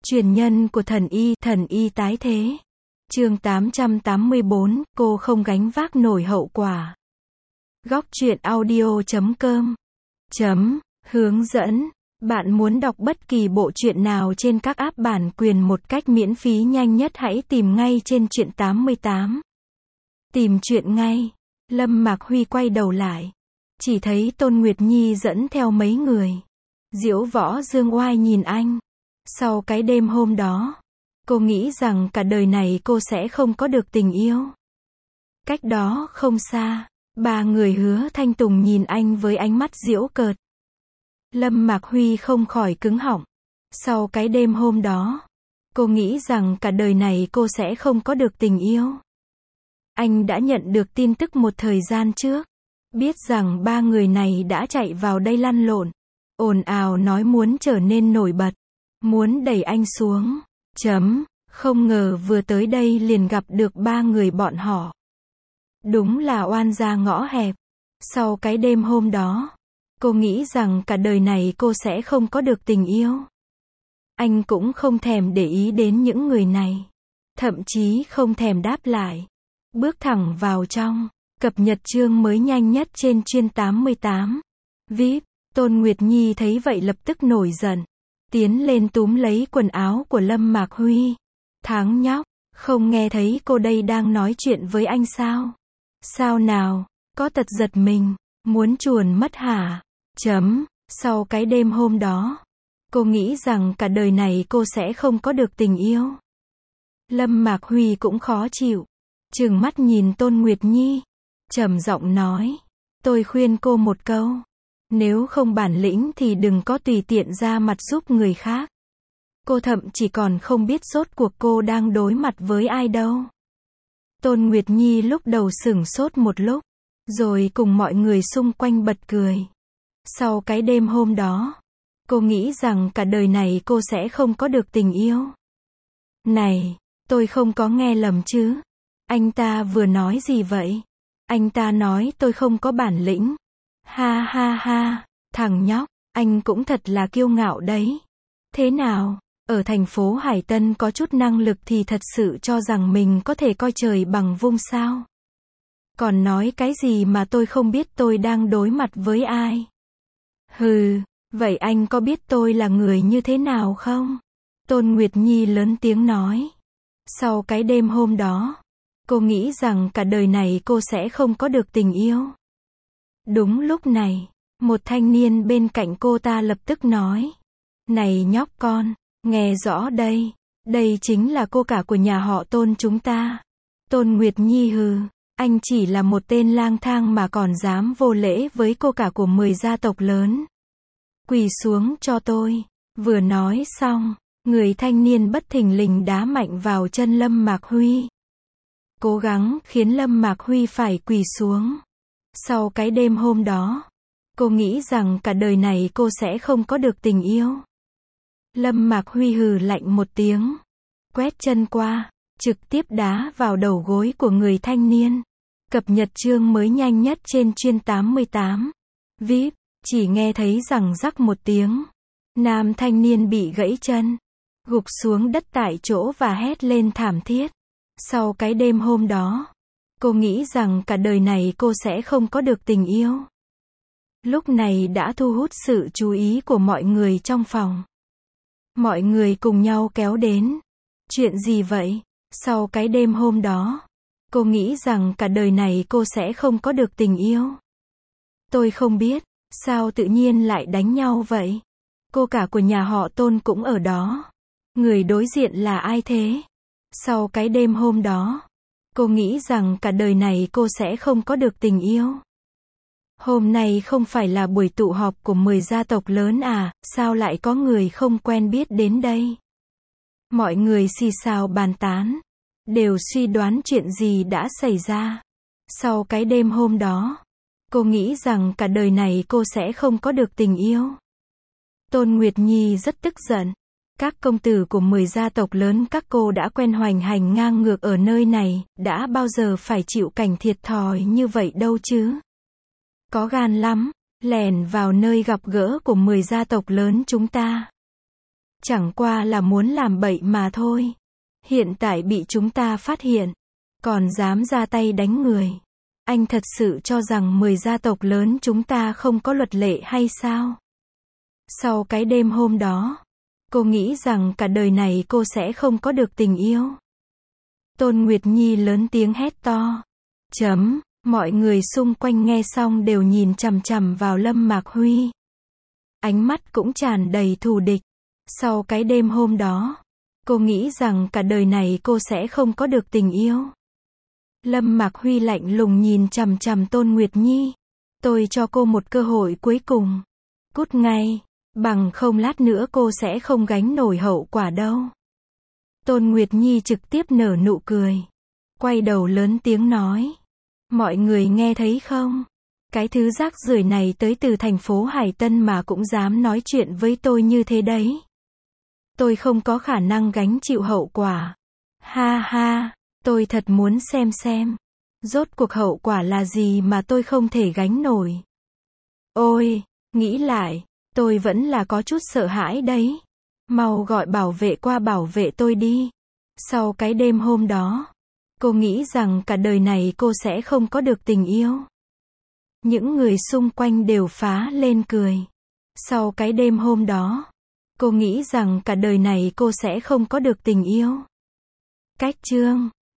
Truyền nhân của thần y tái thế. Chương 884, cô không gánh vác nổi hậu quả. Góc truyện audio.com Hướng dẫn. Bạn muốn đọc bất kỳ bộ truyện nào trên các app bản quyền một cách miễn phí nhanh nhất hãy tìm ngay trên Truyện 88. Tìm truyện ngay. Lâm Mạc Huy quay đầu lại. Chỉ thấy Tôn Nguyệt Nhi dẫn theo mấy người. Diễu Võ Dương Oai nhìn anh. Sau cái đêm hôm đó, cô nghĩ rằng cả đời này cô sẽ không có được tình yêu. Cách đó không xa, ba người Hứa Thanh Tùng nhìn anh với ánh mắt giễu cợt. Lâm Mạc Huy không khỏi cứng họng. Sau cái đêm hôm đó, cô nghĩ rằng cả đời này cô sẽ không có được tình yêu. Anh đã nhận được tin tức một thời gian trước, biết rằng ba người này đã chạy vào đây lăn lộn, ồn ào nói muốn trở nên nổi bật, muốn đẩy anh xuống. Không ngờ vừa tới đây liền gặp được ba người bọn họ. Đúng là oan gia ngõ hẹp. Sau cái đêm hôm đó, cô nghĩ rằng cả đời này cô sẽ không có được tình yêu. Anh cũng không thèm để ý đến những người này, thậm chí không thèm đáp lại. Bước thẳng vào trong, cập nhật chương mới nhanh nhất trên Truyện 88. VIP, Tôn Nguyệt Nhi thấy vậy lập tức nổi giận. Tiến lên túm lấy quần áo của Lâm Mạc Huy. Thằng nhóc, không nghe thấy cô đây đang nói chuyện với anh sao? Sao nào, có tật giật mình, muốn chuồn mất hả? Sau cái đêm hôm đó, cô nghĩ rằng cả đời này cô sẽ không có được tình yêu. Lâm Mạc Huy cũng khó chịu, trừng mắt nhìn Tôn Nguyệt Nhi, trầm giọng nói, tôi khuyên cô một câu. Nếu không bản lĩnh thì đừng có tùy tiện ra mặt giúp người khác. Cô thậm chỉ còn không biết rốt cuộc cô đang đối mặt với ai đâu. Tôn Nguyệt Nhi lúc đầu sửng sốt một lúc, rồi cùng mọi người xung quanh bật cười. Sau cái đêm hôm đó, cô nghĩ rằng cả đời này cô sẽ không có được tình yêu. Này, tôi không có nghe lầm chứ? Anh ta vừa nói gì vậy? Anh ta nói tôi không có bản lĩnh. Ha ha ha, thằng nhóc, anh cũng thật là kiêu ngạo đấy. Thế nào, ở thành phố Hải Tân có chút năng lực thì thật sự cho rằng mình có thể coi trời bằng vung sao? Còn nói cái gì mà tôi không biết tôi đang đối mặt với ai? Hừ, vậy anh có biết tôi là người như thế nào không? Tôn Nguyệt Nhi lớn tiếng nói. Sau cái đêm hôm đó, cô nghĩ rằng cả đời này cô sẽ không có được tình yêu. Đúng lúc này, một thanh niên bên cạnh cô ta lập tức nói. Này nhóc con, nghe rõ đây, đây chính là cô cả của nhà họ Tôn chúng ta. Tôn Nguyệt Nhi hừ, anh chỉ là một tên lang thang mà còn dám vô lễ với cô cả của 10 gia tộc lớn. Quỳ xuống cho tôi. Vừa nói xong, người thanh niên bất thình lình đá mạnh vào chân Lâm Mạc Huy. Cố gắng khiến Lâm Mạc Huy phải quỳ xuống. Sau cái đêm hôm đó, cô nghĩ rằng cả đời này cô sẽ không có được tình yêu. Lâm Mạc Huy hừ lạnh một tiếng, quét chân qua, trực tiếp đá vào đầu gối của người thanh niên. Cập nhật chương mới nhanh nhất trên Truyện 88. VIP, chỉ nghe thấy rằng rắc một tiếng. Nam thanh niên bị gãy chân, gục xuống đất tại chỗ và hét lên thảm thiết. Sau cái đêm hôm đó, cô nghĩ rằng cả đời này cô sẽ không có được tình yêu. Lúc này đã thu hút sự chú ý của mọi người trong phòng. Mọi người cùng nhau kéo đến. Chuyện gì vậy? Sau cái đêm hôm đó, cô nghĩ rằng cả đời này cô sẽ không có được tình yêu. Tôi không biết, sao tự nhiên lại đánh nhau vậy? Cô cả của nhà họ Tôn cũng ở đó. Người đối diện là ai thế? Sau cái đêm hôm đó, cô nghĩ rằng cả đời này cô sẽ không có được tình yêu. Hôm nay không phải là buổi tụ họp của 10 gia tộc lớn à, sao lại có người không quen biết đến đây? Mọi người xì xào bàn tán, đều suy đoán chuyện gì đã xảy ra. Sau cái đêm hôm đó, cô nghĩ rằng cả đời này cô sẽ không có được tình yêu. Tôn Nguyệt Nhi rất tức giận. Các công tử của 10 gia tộc lớn các cô đã quen hoành hành ngang ngược ở nơi này, đã bao giờ phải chịu cảnh thiệt thòi như vậy đâu chứ? Có gan lắm, lẻn vào nơi gặp gỡ của 10 gia tộc lớn chúng ta. Chẳng qua là muốn làm bậy mà thôi. Hiện tại bị chúng ta phát hiện, còn dám ra tay đánh người. Anh thật sự cho rằng 10 gia tộc lớn chúng ta không có luật lệ hay sao? Sau cái đêm hôm đó, cô nghĩ rằng cả đời này cô sẽ không có được tình yêu. Tôn Nguyệt Nhi lớn tiếng hét to. Mọi người xung quanh nghe xong đều nhìn chằm chằm vào Lâm Mạc Huy. Ánh mắt cũng tràn đầy thù địch. Sau cái đêm hôm đó, cô nghĩ rằng cả đời này cô sẽ không có được tình yêu. Lâm Mạc Huy lạnh lùng nhìn chằm chằm Tôn Nguyệt Nhi. Tôi cho cô một cơ hội cuối cùng. Cút ngay, bằng không lát nữa cô sẽ không gánh nổi hậu quả đâu. Tôn Nguyệt Nhi trực tiếp nở nụ cười. Quay đầu lớn tiếng nói. Mọi người nghe thấy không? Cái thứ rác rưởi này tới từ thành phố Hải Tân mà cũng dám nói chuyện với tôi như thế đấy. Tôi không có khả năng gánh chịu hậu quả. Ha ha, tôi thật muốn xem. Rốt cuộc hậu quả là gì mà tôi không thể gánh nổi. Ôi, nghĩ lại, tôi vẫn là có chút sợ hãi đấy. Mau gọi bảo vệ qua bảo vệ tôi đi. Sau cái đêm hôm đó, cô nghĩ rằng cả đời này cô sẽ không có được tình yêu. Những người xung quanh đều phá lên cười. Sau cái đêm hôm đó, cô nghĩ rằng cả đời này cô sẽ không có được tình yêu. Cách chương